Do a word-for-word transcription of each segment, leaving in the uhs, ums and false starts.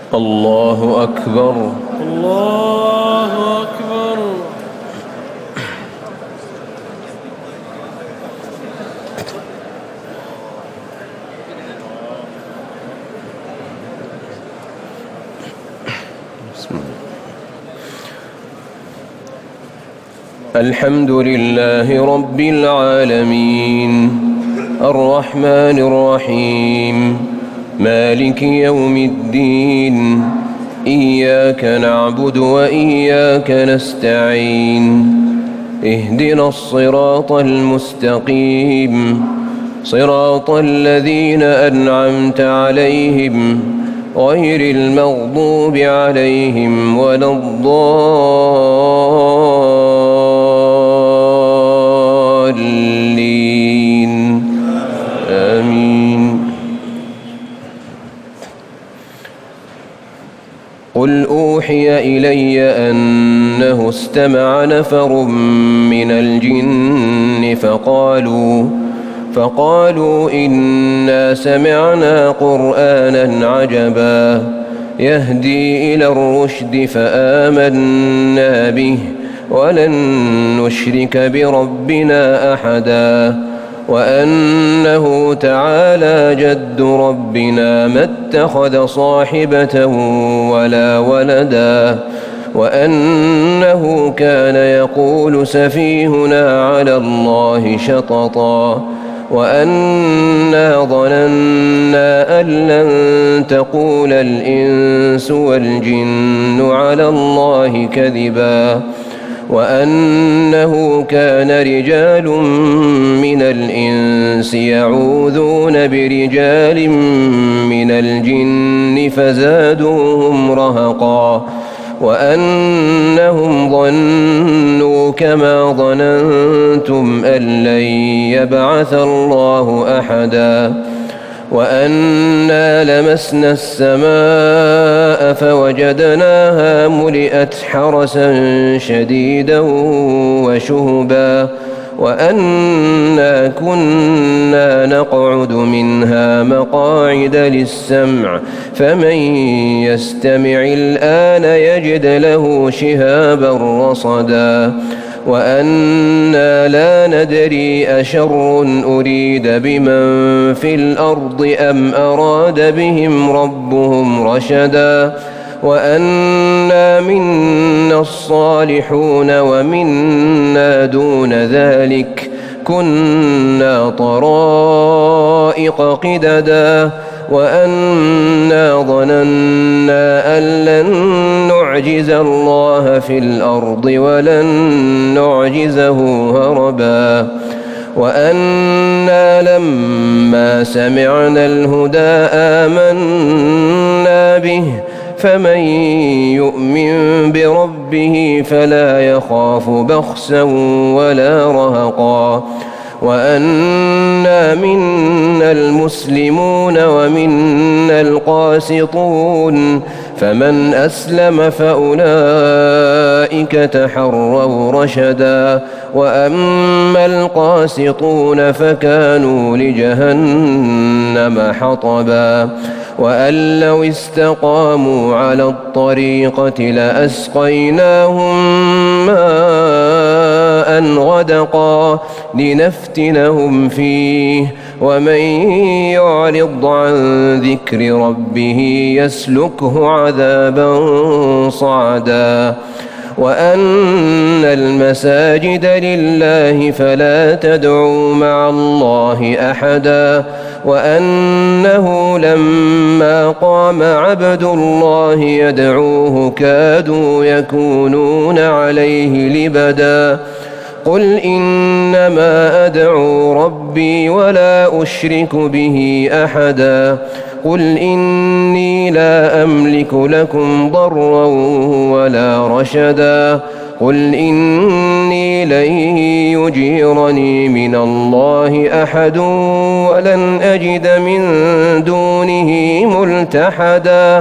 الله أكبر. الله أكبر. بسم الله. الحمد لله رب العالمين الرحمن الرحيم مالك يوم الدين إياك نعبد وإياك نستعين اهدنا الصراط المستقيم صراط الذين أنعمت عليهم غير المغضوب عليهم ولا الضالين آمين. قل أوحي إلي أنه استمع نفر من الجن فقالوا فقالوا إنا سمعنا قرآنا عجبا يهدي إلى الرشد فآمنا به ولن نشرك بربنا أحدا وأنه تعالى جد ربنا ما اتخذ صاحبة ولا ولدا وأنه كان يقول سفيهنا على الله شططا وأنا ظننا أن لن تقول الإنس والجن على الله كذبا وأنه كان رجال من الإنس يعوذون برجال من الجن فزادوهم رهقا وأنهم ظنوا كما ظننتم أن لن يبعث الله أحدا وأنا لمسنا السماء فوجدناها ملئت حرسا شديدا وشهبا وأنا كنا نقعد منها مقاعد للسمع فمن يستمع الآن يجد له شهابا رصدا وأنا لا ندري أشر أريد بمن في الأرض أم أراد بهم ربهم رشدا وأنا منا الصالحون ومنا دون ذلك كنا طرائق قددا وأنا ظننا أن لن نعجز الله في الأرض ولن نعجزه هربا وأنا لما سمعنا الهدى آمنا به فمن يؤمن بربه فلا يخاف بخسا ولا رهقا وأنا منا المسلمون ومنا القاسطون فمن أسلم فأولئك تحروا رشدا وأما القاسطون فكانوا لجهنم حطبا وأن لو استقاموا على الطريقة لأسقيناهم ماء غدقا لنفتنهم فيه ومن يعرض عن ذكر ربه يسلكه عذابا صعدا وأن المساجد لله فلا تدعوا مع الله أحدا وأنه لما قام عبد الله يدعوه كادوا يكونون عليه لبدا قل إنما أدعو ربي ولا أشرك به أحدا قل إني لا أملك لكم ضرا ولا رشدا قل إني لن يجيرني من الله أحد ولن أجد من دونه ملتحدا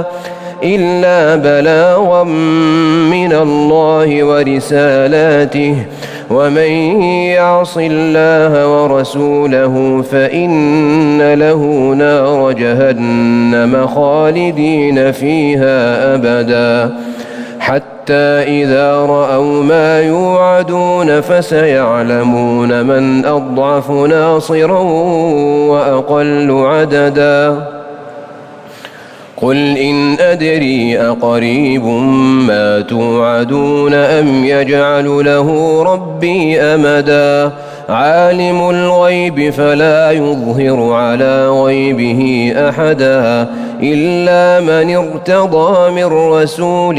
إلا بلاغا من الله ورسالاته ومن يعص الله ورسوله فإن له نار جهنم خالدين فيها أبدا حتى إذا رأوا ما يوعدون فسيعلمون من أضعف ناصرا وأقل عددا قل إن أدري أقريب ما توعدون أم يجعل له ربي أمدا عالم الغيب فلا يظهر على غيبه أحدا إلا من ارتضى من رسول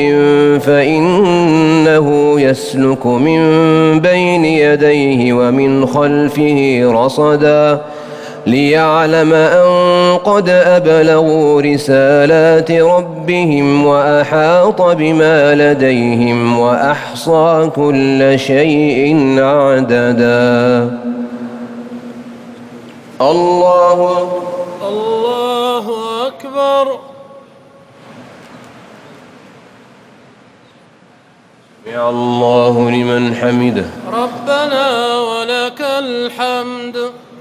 فإنه يسلك من بين يديه ومن خلفه رصدا ليعلم أن قد أبلغوا رسالات ربهم وأحاط بما لديهم وأحصى كل شيء عددا. الله الله أكبر. سمع الله لمن حمده. ربنا ولك الحمد.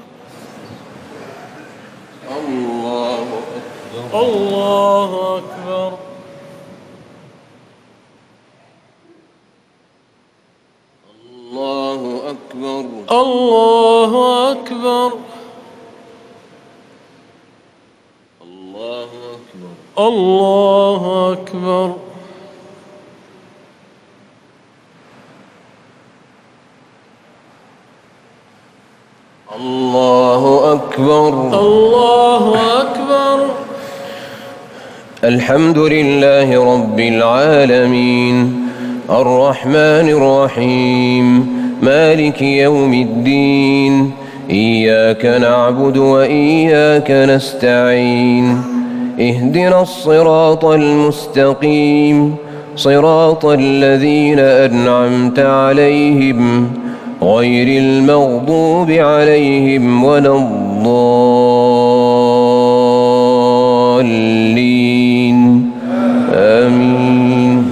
الله أكبر. الله أكبر. الله أكبر. الله أكبر. الله أكبر. الله أكبر. الله أكبر. الله أكبر. الحمد لله رب العالمين الرحمن الرحيم مالك يوم الدين إياك نعبد وإياك نستعين اهدنا الصراط المستقيم صراط الذين أنعمت عليهم غير المغضوب عليهم ولا الضالين آمين.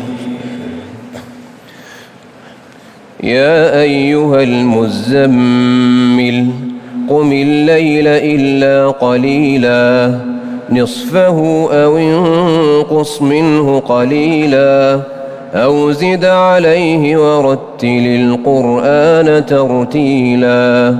يا أيها المزمل قم الليل إلا قليلا نصفه أو انقص منه قليلا أو زد عليه ورتل القرآن ترتيلا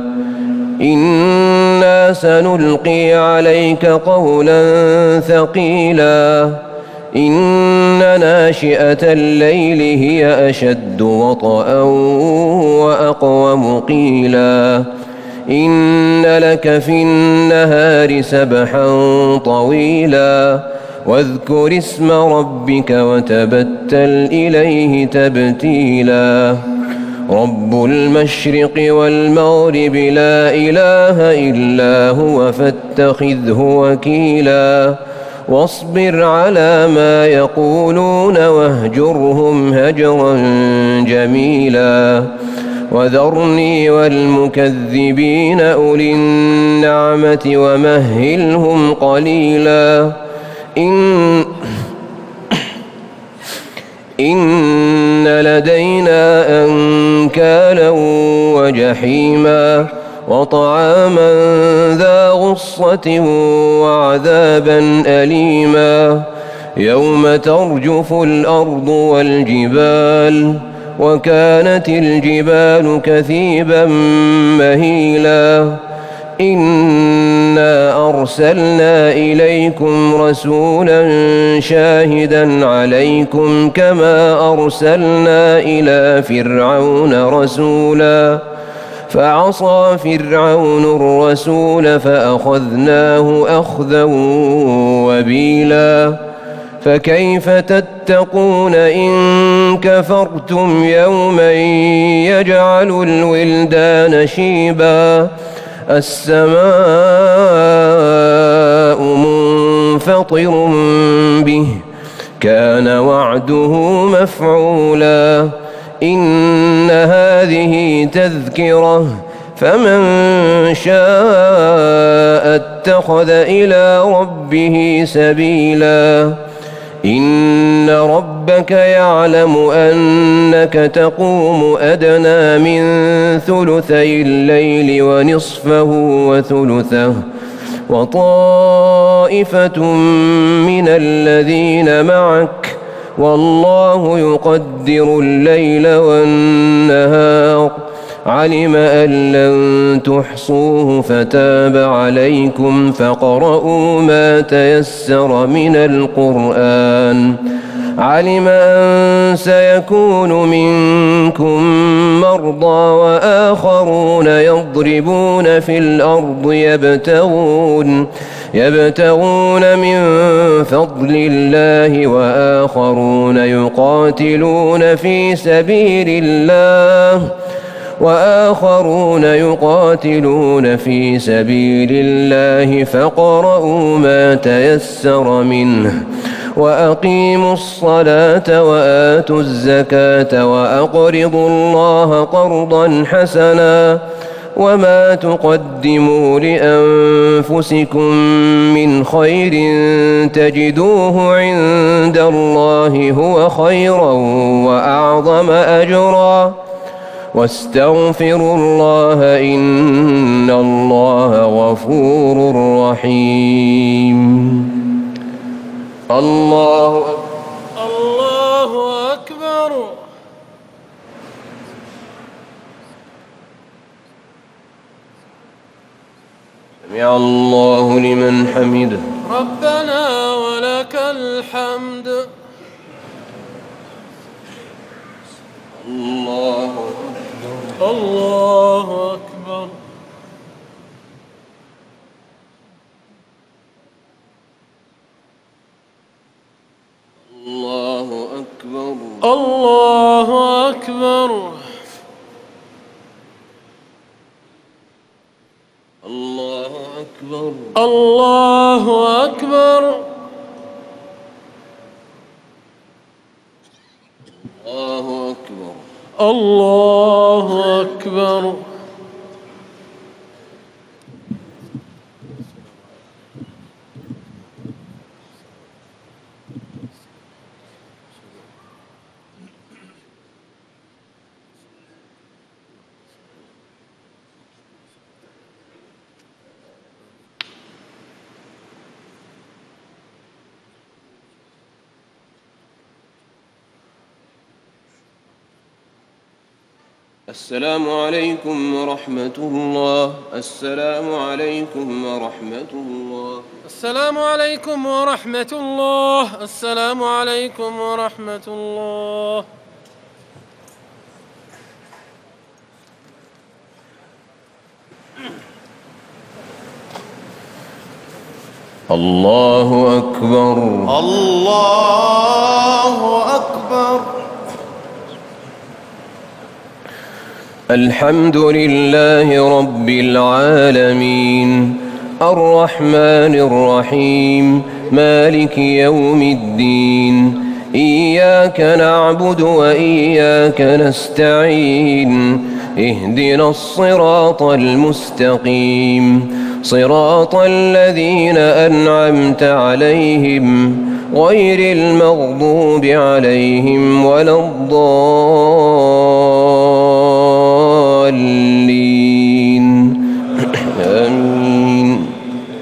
إنا سنلقي عليك قولا ثقيلا إن ناشئة الليل هي أشد وطئا وأقوم قيلا إن لك في النهار سبحا طويلا واذكر اسم ربك وتبتل إليه تبتيلا رب المشرق والمغرب لا إله إلا هو فاتخذه وكيلا واصبر على ما يقولون واهجرهم هجرا جميلا وذرني والمكذبين أولي النعمة ومهلهم قليلا إن إن لدينا أنكالا وجحيما وطعاما ذا غصة وعذابا أليما يوم ترجف الأرض والجبال وكانت الجبال كثيبا مهيلا إنا أرسلنا إليكم رسولا شاهدا عليكم كما أرسلنا إلى فرعون رسولا فعصى فرعون الرسول فأخذناه أخذا وبيلا فكيف تتقون إن كفرتم يوما يجعل الولدان شيبا السماء منفطر به كان وعده مفعولا إن هذه تذكرة فمن شاء اتخذ إلى ربه سبيلا إن ربك يعلم أنك تقوم أدنى من ثلثي الليل ونصفه وثلثه وطائفة من الذين معك والله يقدر الليل والنهار علم أن لن تحصوه فتاب عليكم فاقرؤوا ما تيسر من القرآن علم أن سيكون منكم مرضى وآخرون يضربون في الأرض يبتغون يبتغون من فضل الله وآخرون يقاتلون في سبيل الله وآخرون يقاتلون في سبيل الله فاقرؤوا ما تيسر منه وأقيموا الصلاة وآتوا الزكاة وأقرضوا الله قرضا حسنا وما تقدموا لأنفسكم من خير تجدوه عند الله هو خيرا وأعظم أجرا واستغفروا الله إن الله غفور رحيم. الله الله أكبر. سمع الله لمن حمده. ربنا ولك الحمد. الله الله أكبر. الله أكبر. الله أكبر. الله أكبر. الله أكبر. الله أكبر. الله أكبر. السلام عليكم ورحمة الله. السلام عليكم ورحمة الله. السلام عليكم ورحمة الله. السلام عليكم ورحمة الله. الله أكبر. الله أكبر. الحمد لله رب العالمين الرحمن الرحيم مالك يوم الدين إياك نعبد وإياك نستعين اهدنا الصراط المستقيم صراط الذين أنعمت عليهم غير المغضوب عليهم ولا الضالين آمين.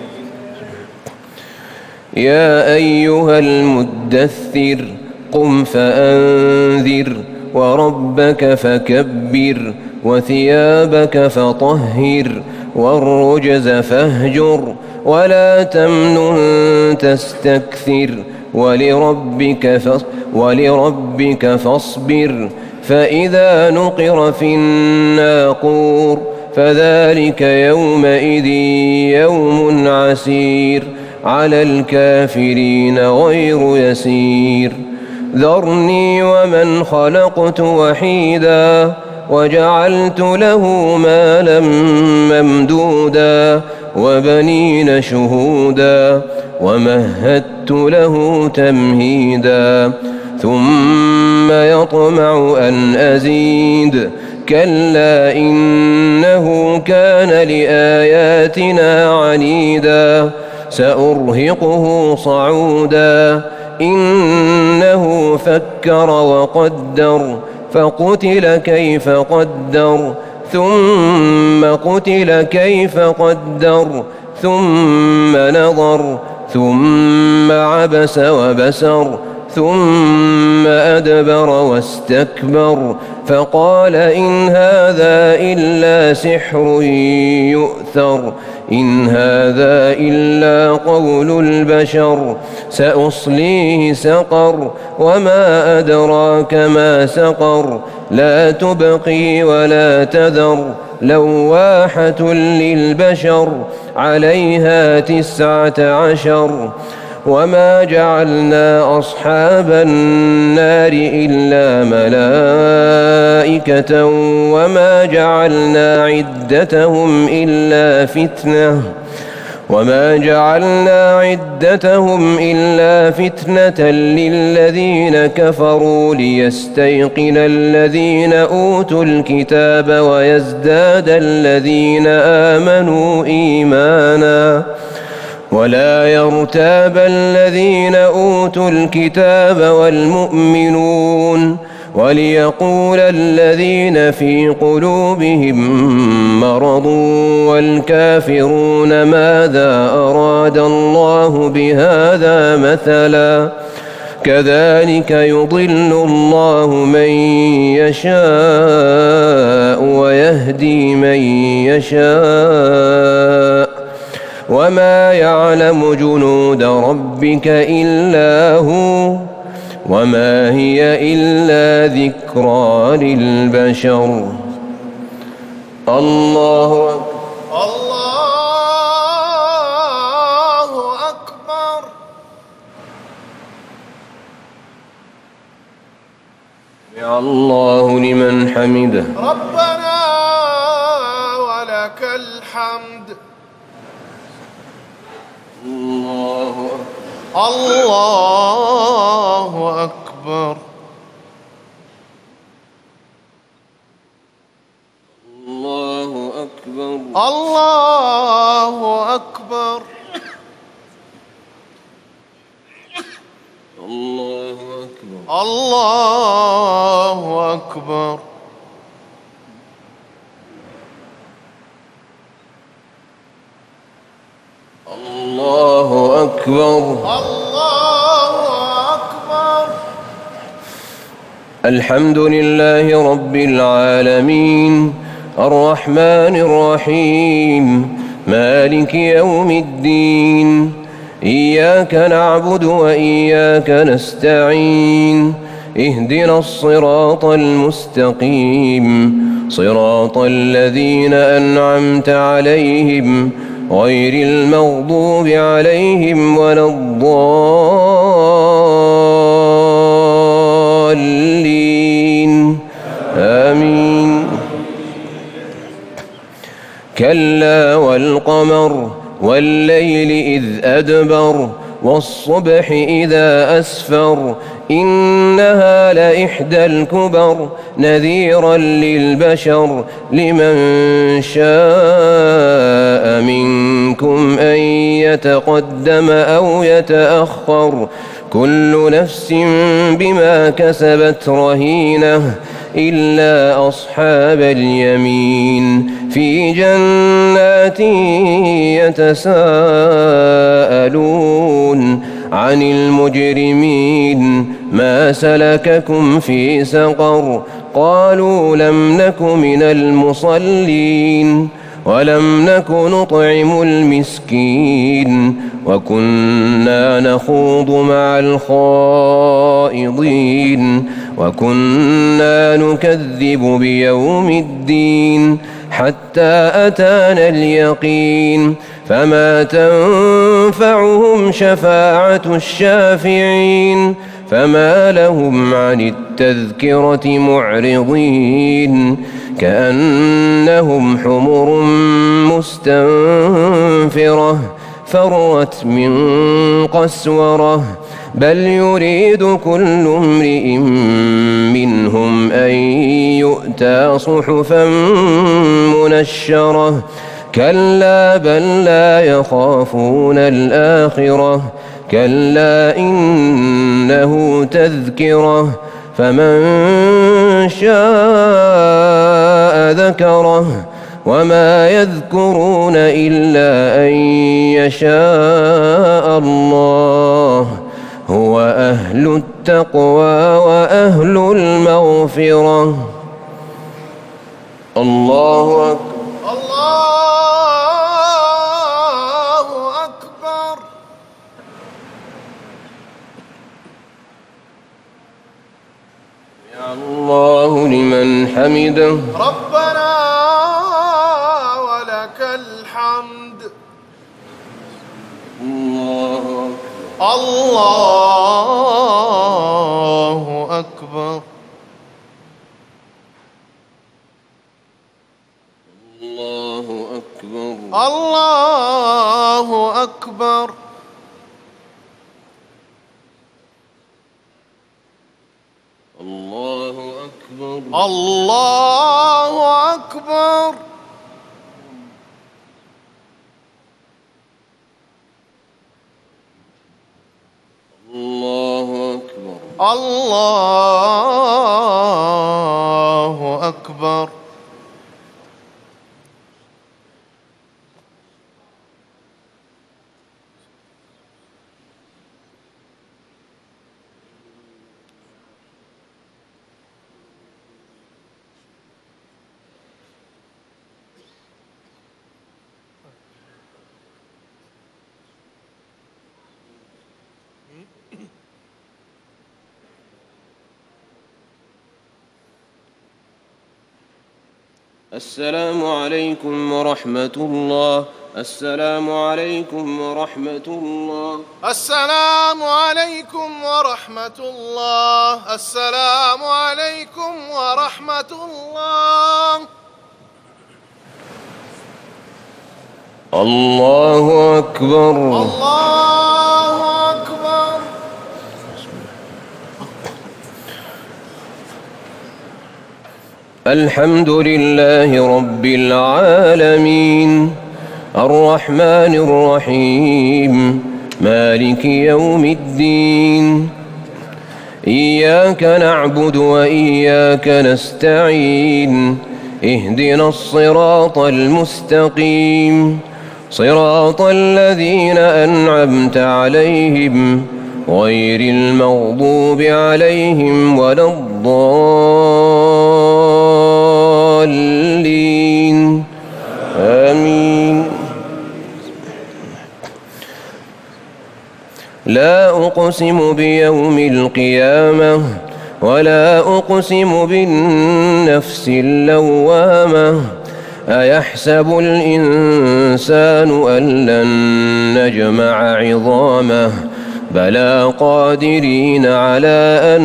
يا أيها المدثر قم فأنذر وربك فكبر وثيابك فطهر والرجز فاهجر ولا تمنن تستكثر ولربك, ولربك فاصبر فإذا نقر في الناقور فذلك يومئذ يوم عسير على الكافرين غير يسير. ذرني ومن خلقت وحيدا وجعلت له مالا ممدودا وبنين شهودا ومهدت له تمهيدا ثم يطمع أن أزيد كلا إنه كان لآياتنا عنيدا سأرهقه صعودا إنه فكر وقدر فقتل كيف قدر ثم قتل كيف قدر ثم نظر ثم عبس وبسر ثم أدبر واستكبر فقال إن هذا إلا سحر يؤثر إن هذا إلا قول البشر سأصليه سقر وما أدراك ما سقر لا تبقي ولا تذر لواحة للبشر عليها تسعة عشر وما جعلنا أصحاب النار إلا ملائكة وما جعلنا عدتهم إلا فتنة وما جعلنا عدتهم إلا فتنة للذين كفروا ليستيقن الذين أوتوا الكتاب ويزداد الذين آمنوا إيمانا ولا يرتاب الذين أوتوا الكتاب والمؤمنون وليقول الذين في قلوبهم مرض والكافرون ماذا أراد الله بهذا مثلا كذلك يضل الله من يشاء ويهدي من يشاء وما يعلم جنود ربك إلا هو وما هي إلا ذكرى للبشر. الله الله أكبر. سمع الله لمن حمده. ربنا ولك الحمد. الله الله أكبر. الله أكبر. الله أكبر. الله أكبر. الله أكبر. الله أكبر. الله أكبر. الحمد لله رب العالمين الرحمن الرحيم مالك يوم الدين إياك نعبد وإياك نستعين اهدنا الصراط المستقيم صراط الذين أنعمت عليهم غير المغضوب عليهم ولا الضالين آمين. كلا والقمر والليل إذ أدبر والصبح إذا أسفر إنها لإحدى الكبر نذيرا للبشر لمن شاء منكم أن يتقدم أو يتأخر كل نفس بما كسبت رهينة إلا أصحاب اليمين في جنات يتساءلون عن المجرمين ما سلككم في سقر قالوا لم نك من المصلين ولم نك نطعم المسكين وكنا نخوض مع الخائضين وكنا نكذب بيوم الدين حتى أتانا اليقين فما تنفعهم شفاعة الشافعين فما لهم عن التذكرة معرضين كأنهم حمر مستنفرة فرت من قسورة بل يريد كل امرئ منهم أن يؤتى صحفا منشرة كلا بل لا يخافون الآخرة كلا إنه تذكرة فمن شاء ذكره وما يذكرون إلا أن يشاء الله هو أهل التقوى وأهل المغفرة. الله أكبر. الله أكبر. يا الله لمن حمده. ربنا ولك الحمد. الله الله أكبر. الله أكبر. الله أكبر. الله أكبر. الله أكبر. الله أكبر. الله أكبر. السلام عليكم ورحمة الله. السلام عليكم ورحمة الله. السلام عليكم ورحمة الله. السلام عليكم ورحمة الله. الله أكبر. الله أكبر. الحمد لله رب العالمين الرحمن الرحيم مالك يوم الدين إياك نعبد وإياك نستعين اهدنا الصراط المستقيم صراط الذين أنعمت عليهم غير المغضوب عليهم ولا الضالين آمين. لا أقسم بيوم القيامة ولا أقسم بالنفس اللوامة أيحسب الإنسان أن لن نجمع عظامه بلى قادرين على أن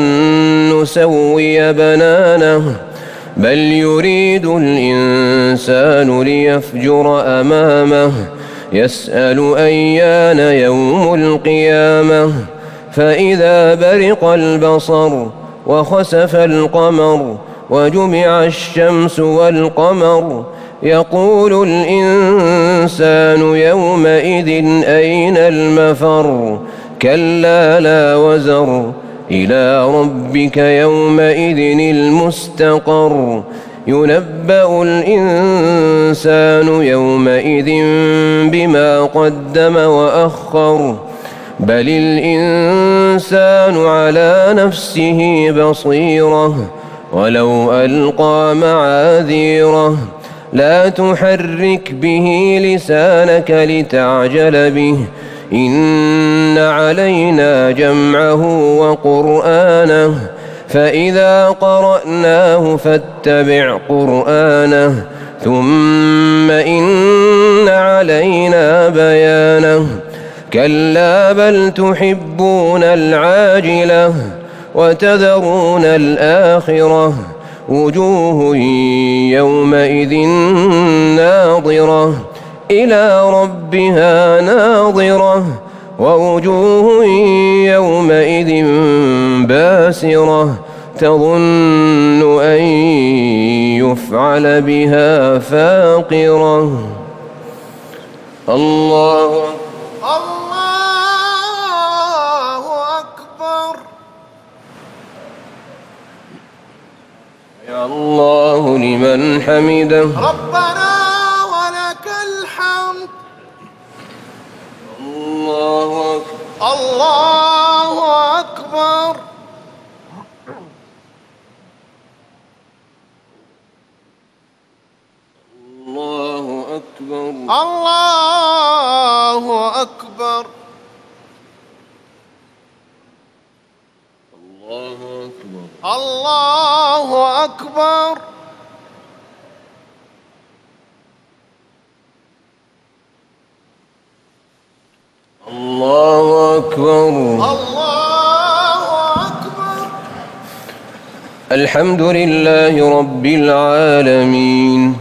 نسوي بنانه بل يريد الإنسان ليفجر أمامه يسأل أيان يوم القيامة فإذا برق البصر وخسف القمر وجمع الشمس والقمر يقول الإنسان يومئذ أين المفر كلا لا وزر إلى ربك يومئذ المستقر ينبأ الإنسان يومئذ بما قدم وأخر بل الإنسان على نفسه بصيرة ولو ألقى معاذيره لا تحرك به لسانك لتعجل به إن علينا جمعه وقرآنه فإذا قرأناه فاتبع قرآنه ثم إن علينا بيانه كلا بل تحبون العاجلة وتذرون الآخرة وجوه يومئذ ناظرة إلى ربها ناظرة ووجوه يومئذ باسرة تظن أن يفعل بها فاقرة. الله الله الله لمن حمده. ربنا ولك الحمد. الله أكبر. الله أكبر. الله أكبر. الله أكبر. الله أكبر. الله أكبر. الله أكبر. الله أكبر. الحمد لله رب العالمين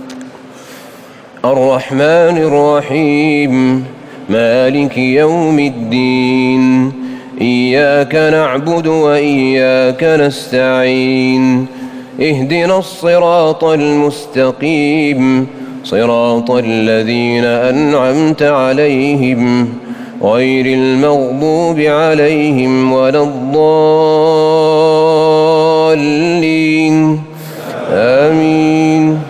الرحمن الرحيم مالك يوم الدين إياك نعبد وإياك نستعين اهدنا الصراط المستقيم صراط الذين أنعمت عليهم غير المغضوب عليهم ولا الضالين آمين.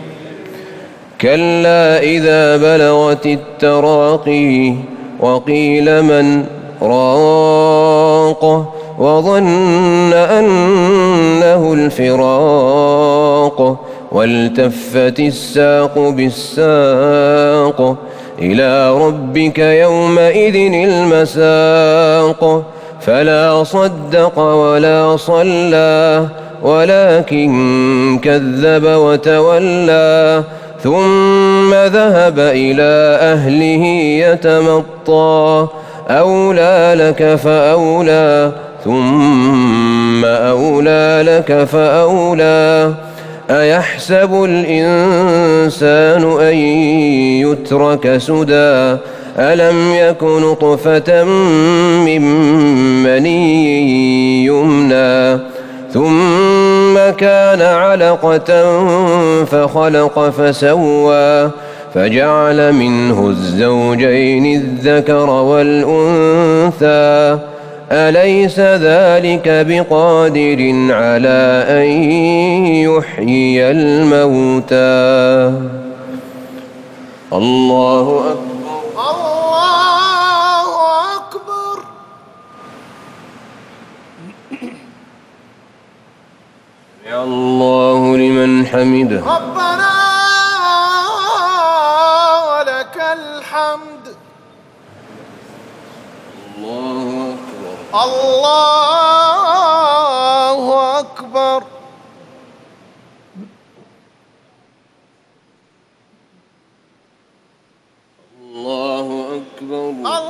كلا إذا بلغت التراقي وقيل من راق وظن أنه الفراق والتفت الساق بالساق إلى ربك يومئذ المساق فلا صدق ولا صلى ولكن كذب وتولى ثم ذهب إلى أهله يتمطى أولى لك فأولى ثم أولى لك فأولى أيحسب الإنسان أن يترك سدى ألم يك نطفة من مني يمنى ثم كان علقة فخلق فسوى فجعل منه الزوجين الذكر والأنثى أليس ذلك بقادر على أن يحيي الموتى. الله أكبر. الله أكبر. يا الله لمن حمده. ربنا ولك الحمد. الله أكبر. الله أكبر. الله أكبر.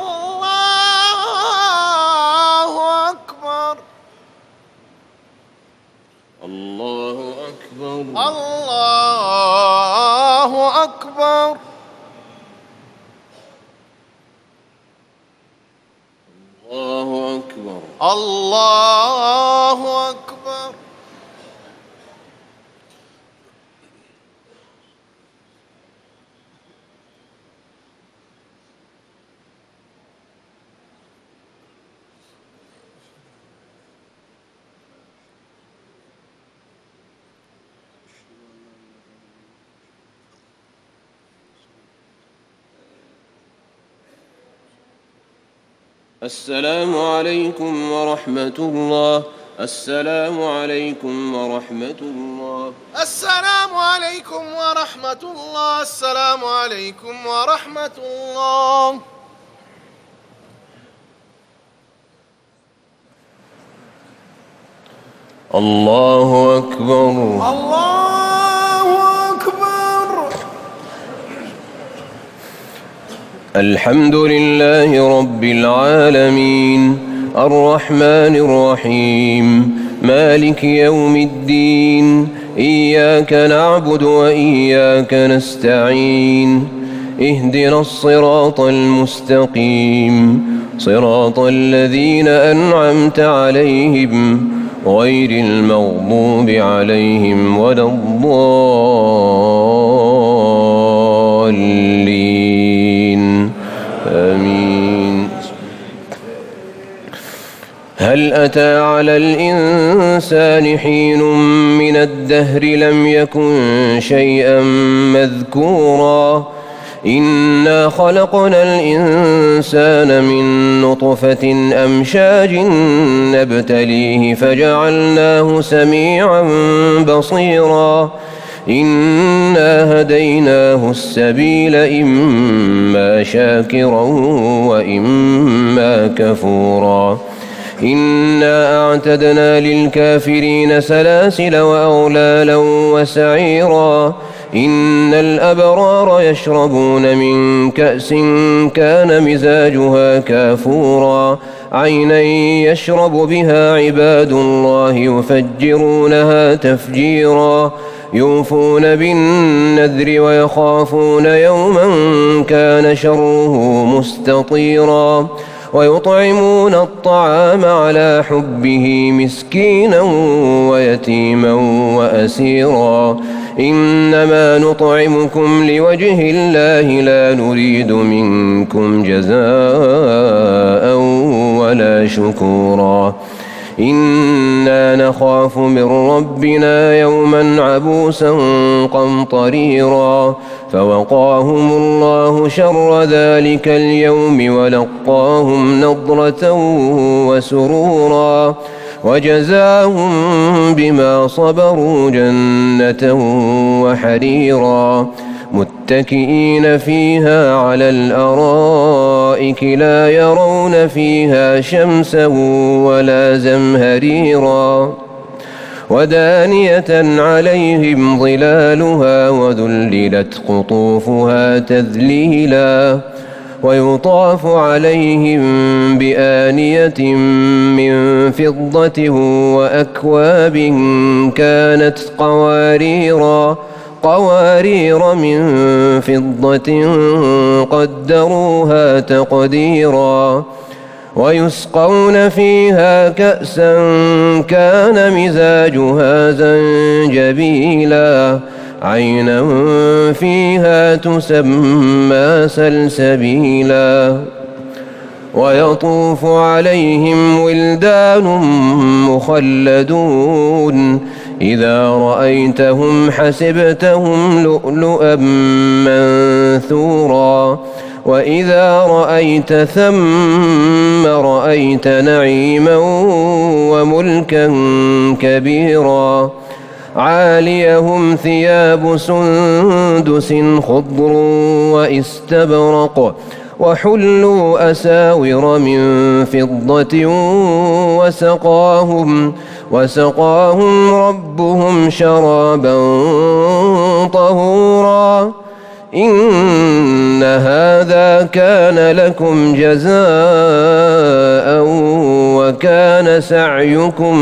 الله أكبر. الله أكبر. الله أكبر. الله أكبر. الله أكبر. السلام عليكم ورحمة الله. السلام عليكم ورحمة الله. السلام عليكم ورحمة الله. السلام عليكم ورحمة الله. الله أكبر. الله أكبر. الحمد لله رب العالمين الرحمن الرحيم مالك يوم الدين إياك نعبد وإياك نستعين اهدنا الصراط المستقيم صراط الذين أنعمت عليهم غير المغضوب عليهم ولا الضالين آمين. هل هل أتى على الإنسان حين من الدهر لم يكن شيئا مذكورا إنا خلقنا الإنسان من نطفة أمشاج نبتليه فجعلناه سميعا بصيرا إنا هديناه السبيل إما شاكرا وإما كفورا إنا أعتدنا للكافرين سلاسل وأغلالا وسعيرا إن الأبرار يشربون من كأس كان مزاجها كافورا عينا يشرب بها عباد الله يفجرونها تفجيرا يوفون بالنذر ويخافون يوما كان شره مستطيرا ويطعمون الطعام على حبه مسكينا ويتيما وأسيرا إنما نطعمكم لوجه الله لا نريد منكم جزاء ولا شكورا إنا نخاف من ربنا يوما عبوسا قمطريرا فوقاهم الله شر ذلك اليوم ولقاهم نضرة وسرورا وجزاهم بما صبروا جنة وحريرا متكئين فيها على الأرائك لا يرون فيها شمسا ولا زمهريرا ودانية عليهم ظلالها وذللت قطوفها تذليلا ويطاف عليهم بآنية من فضة وأكواب كانت قواريرا قوارير من فضة قدروها تقديرا ويسقون فيها كأسا كان مزاجها زنجبيلا عينا فيها تسمى سلسبيلا ويطوف عليهم ولدان مخلدون إذا رأيتهم حسبتهم لؤلؤا منثورا وإذا رأيت ثم رأيت نعيما وملكا كبيرا عاليهم ثياب سندس خضر واستبرق وحلوا أساور من فضة وسقاهم وسقاهم ربهم شرابا طهورا إن هذا كان لكم جزاء وكان سعيكم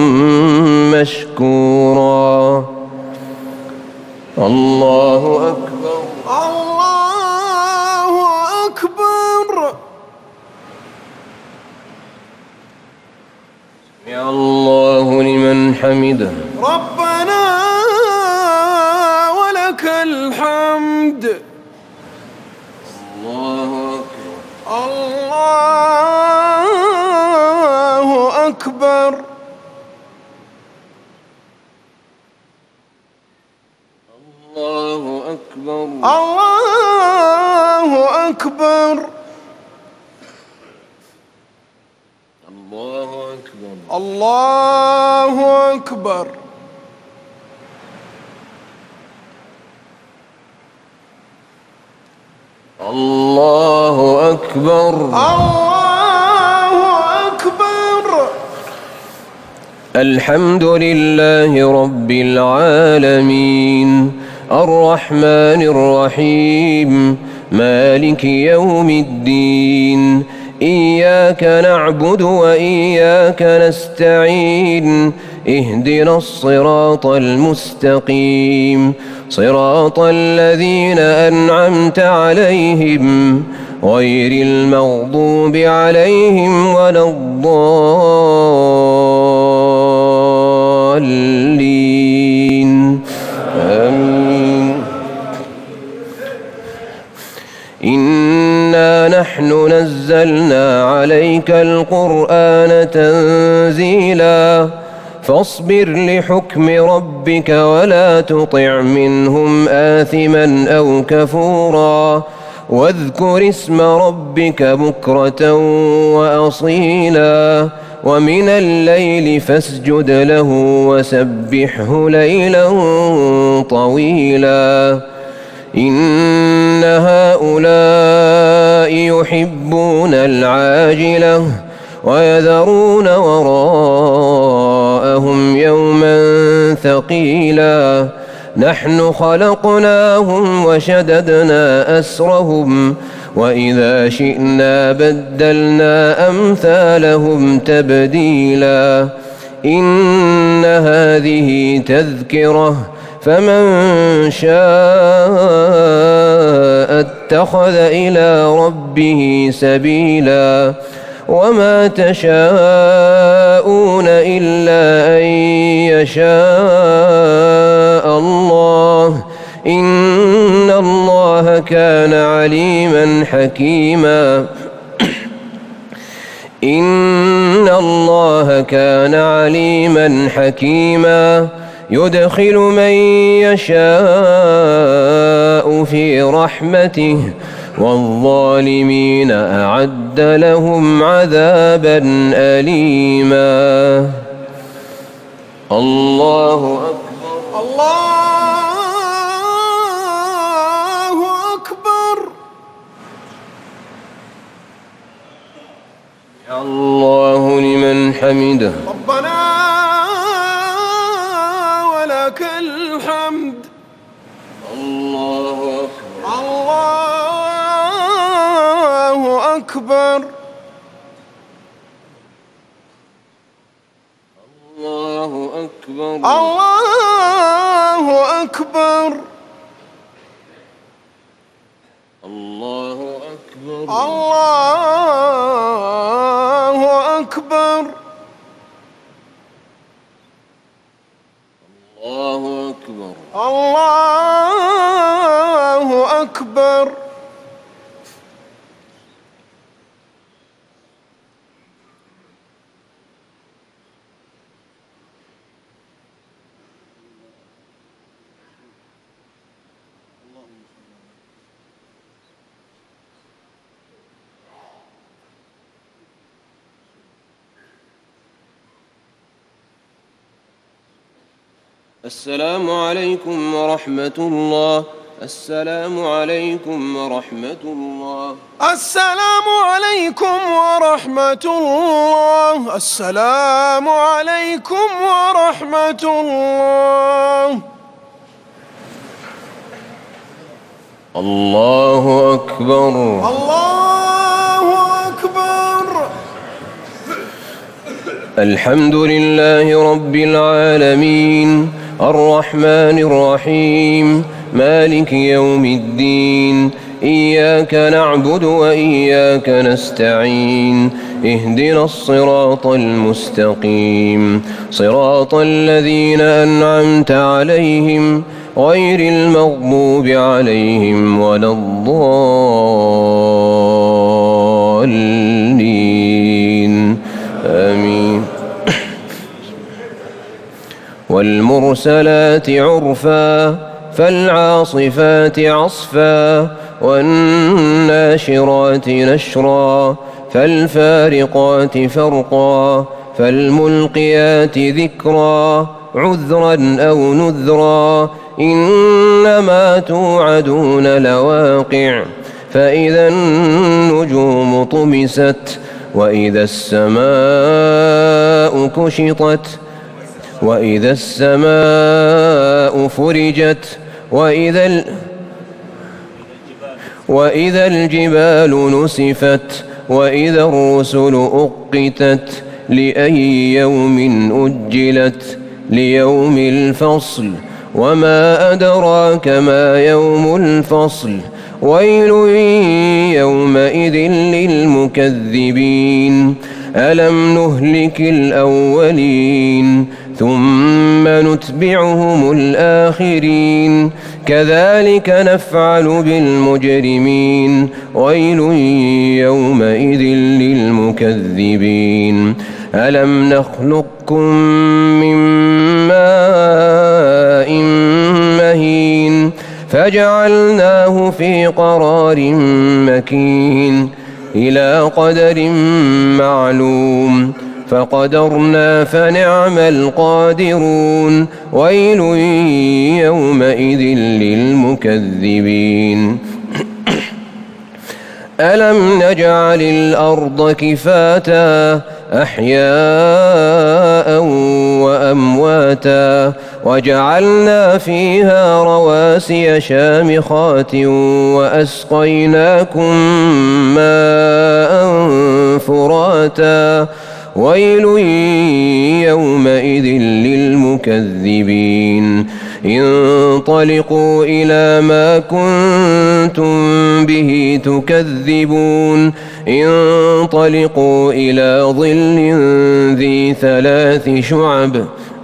مشكورا الله أكبر الله أكبر يا الله لمن حمده ربنا ولك الحمد الله أكبر الله أكبر الله أكبر الله أكبر الله أكبر الله أكبر الله أكبر الحمد لله رب العالمين الرحمن الرحيم مالك يوم الدين إياك نعبد وإياك نستعين اهدنا الصراط المستقيم صراط الذين أنعمت عليهم غير المغضوب عليهم ولا الضالين آمين إنا نحن نحن نزلنا عليك القرآن تنزيلا فاصبر لحكم ربك ولا تطع منهم آثما أو كفورا واذكر اسم ربك بكرة وأصيلا ومن الليل فاسجد له وسبحه ليلا طويلا إن هؤلاء يحبون العاجلة ويذرون وراءهم يوما ثقيلا نحن خلقناهم وشددنا أسرهم وإذا شئنا بدلنا أمثالهم تبديلا إن هذه تذكرة فمن شاء اتخذ إلى ربه سبيلا وما تشاءون إلا أن يشاء الله إن الله كان عليما حكيما إن الله كان عليما حكيما يدخل من يشاء في رحمته والظالمين أعد لهم عذابا أليما الله أكبر الله أكبر الله لمن حمده ربنا ولك الحمد الله أكبر الله أكبر الله أكبر الله أكبر الله أكبر الله أكبر الله أكبر الله أكبر السلام عليكم ورحمة الله السلام عليكم ورحمة الله السلام عليكم ورحمة الله السلام عليكم ورحمة الله الله أكبر الله أكبر الحمد لله رب العالمين الرحمن الرحيم مالك يوم الدين إياك نعبد وإياك نستعين اهدنا الصراط المستقيم صراط الذين أنعمت عليهم غير المغضوب عليهم ولا الضالين آمين والمرسلات عرفا فالعاصفات عصفا والناشرات نشرا فالفارقات فرقا فالملقيات ذكرا عذرا أو نذرا إنما توعدون لواقع فإذا النجوم طمست وإذا السماء كشطت وإذا السماء فرجت وإذا ال... وإذا الجبال نسفت وإذا الرسل أقتت لأي يوم أجلت ليوم الفصل وما أدراك ما يوم الفصل ويل يومئذ للمكذبين ألم نهلك الأولين ثم نتبعهم الآخرين كذلك نفعل بالمجرمين ويل يومئذ للمكذبين ألم نخلقكم من ماء مهين فجعلناه في قرار مكين إلى قدر معلوم فقدرنا فنعم القادرون ويل يومئذ للمكذبين ألم نجعل الأرض كفاتا أحياء وأمواتا وجعلنا فيها رواسي شامخات وأسقيناكم ماء فراتا ويل يومئذ للمكذبين انطلقوا إلى ما كنتم به تكذبون انطلقوا إلى ظل ذي ثلاث شعب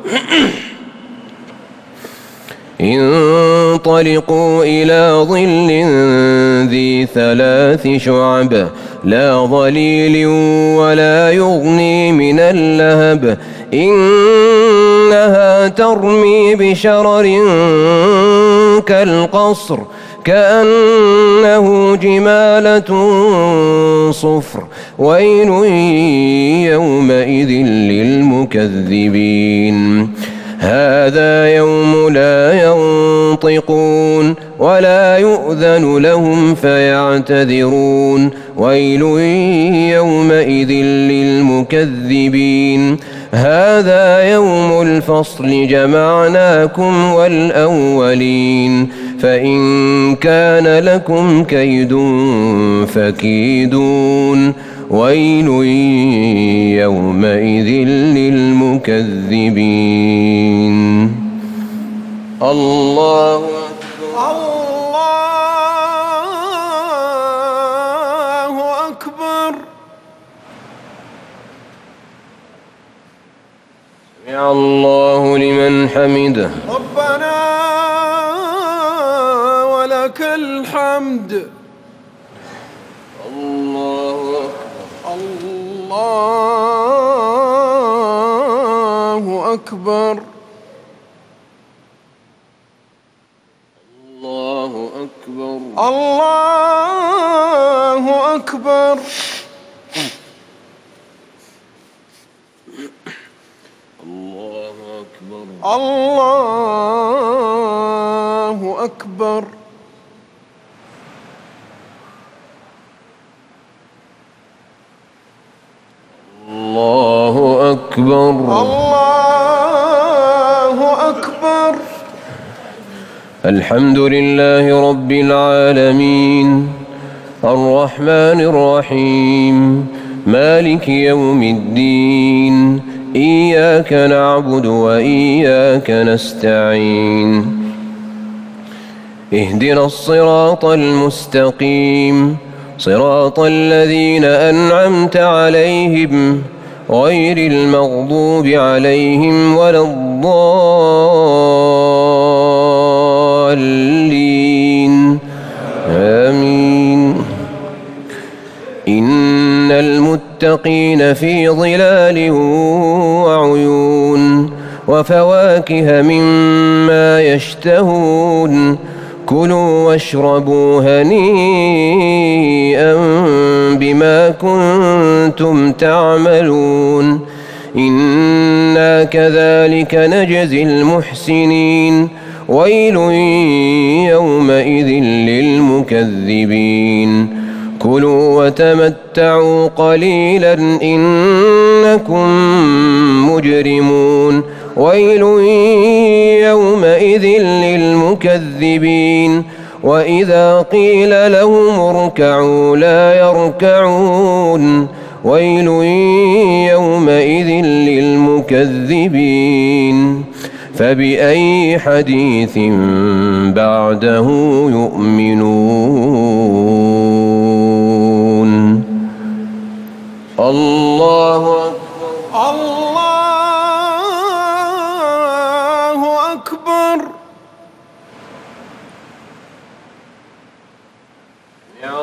انطلقوا إلى ظل ذي ثلاث شعب لا ظليل ولا يغني من اللهب إنها ترمي بشرر كالقصر كأنه جمالة صفر ويل يومئذ للمكذبين هذا يوم لا ينطقون ولا يؤذن لهم فيعتذرون ويل يومئذ للمكذبين هذا يوم الفصل جمعناكم والأولين فإن كان لكم كيد فكيدون ويل يومئذ للمكذبين الله الله أكبر. سمع الله لمن حمده ربنا ولك الحمد. الله الله أكبر. الله أكبر. الله أكبر. الله أكبر. الله أكبر. الله أكبر. الله أكبر. الحمد لله رب العالمين الرحمن الرحيم مالك يوم الدين إياك نعبد وإياك نستعين اهدنا الصراط المستقيم صراط الذين أنعمت عليهم غير المغضوب عليهم ولا الضالين آمين إن المتقين في ظلال وعيون وفواكه مما يشتهون كلوا واشربوا هنيئا بما كنتم تعملون إنا كذلك نجزي المحسنين ويل يومئذ للمكذبين كلوا وتمتعوا قليلا إنكم مجرمون ويل يومئذ للمكذبين وإذا قيل لهم اركعوا لا يركعون ويل يومئذ للمكذبين فبأي حديث بعده يؤمنون الله أكبر. الله أكبر.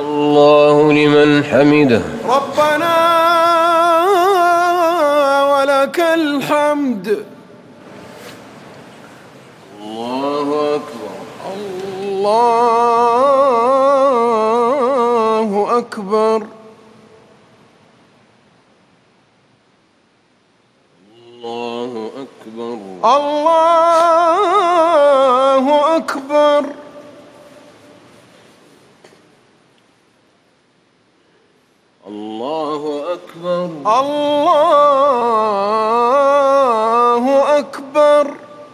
الله لمن حمده. ربنا ولك الحمد. الله أكبر. الله أكبر. الله أكبر. الله أكبر. الله أكبر. الله أكبر.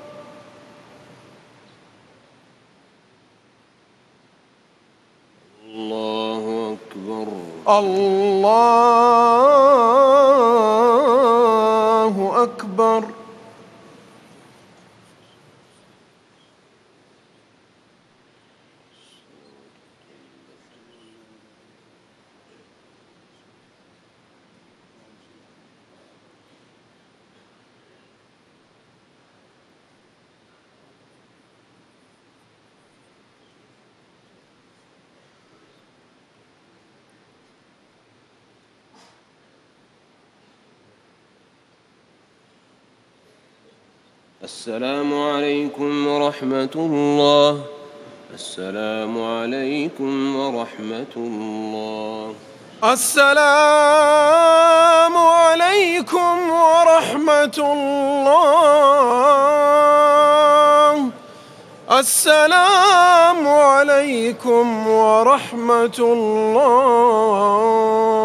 الله أكبر. الله أكبر. السلام عليكم ورحمة الله. السلام عليكم ورحمة الله. السلام عليكم ورحمة الله. السلام عليكم ورحمة الله.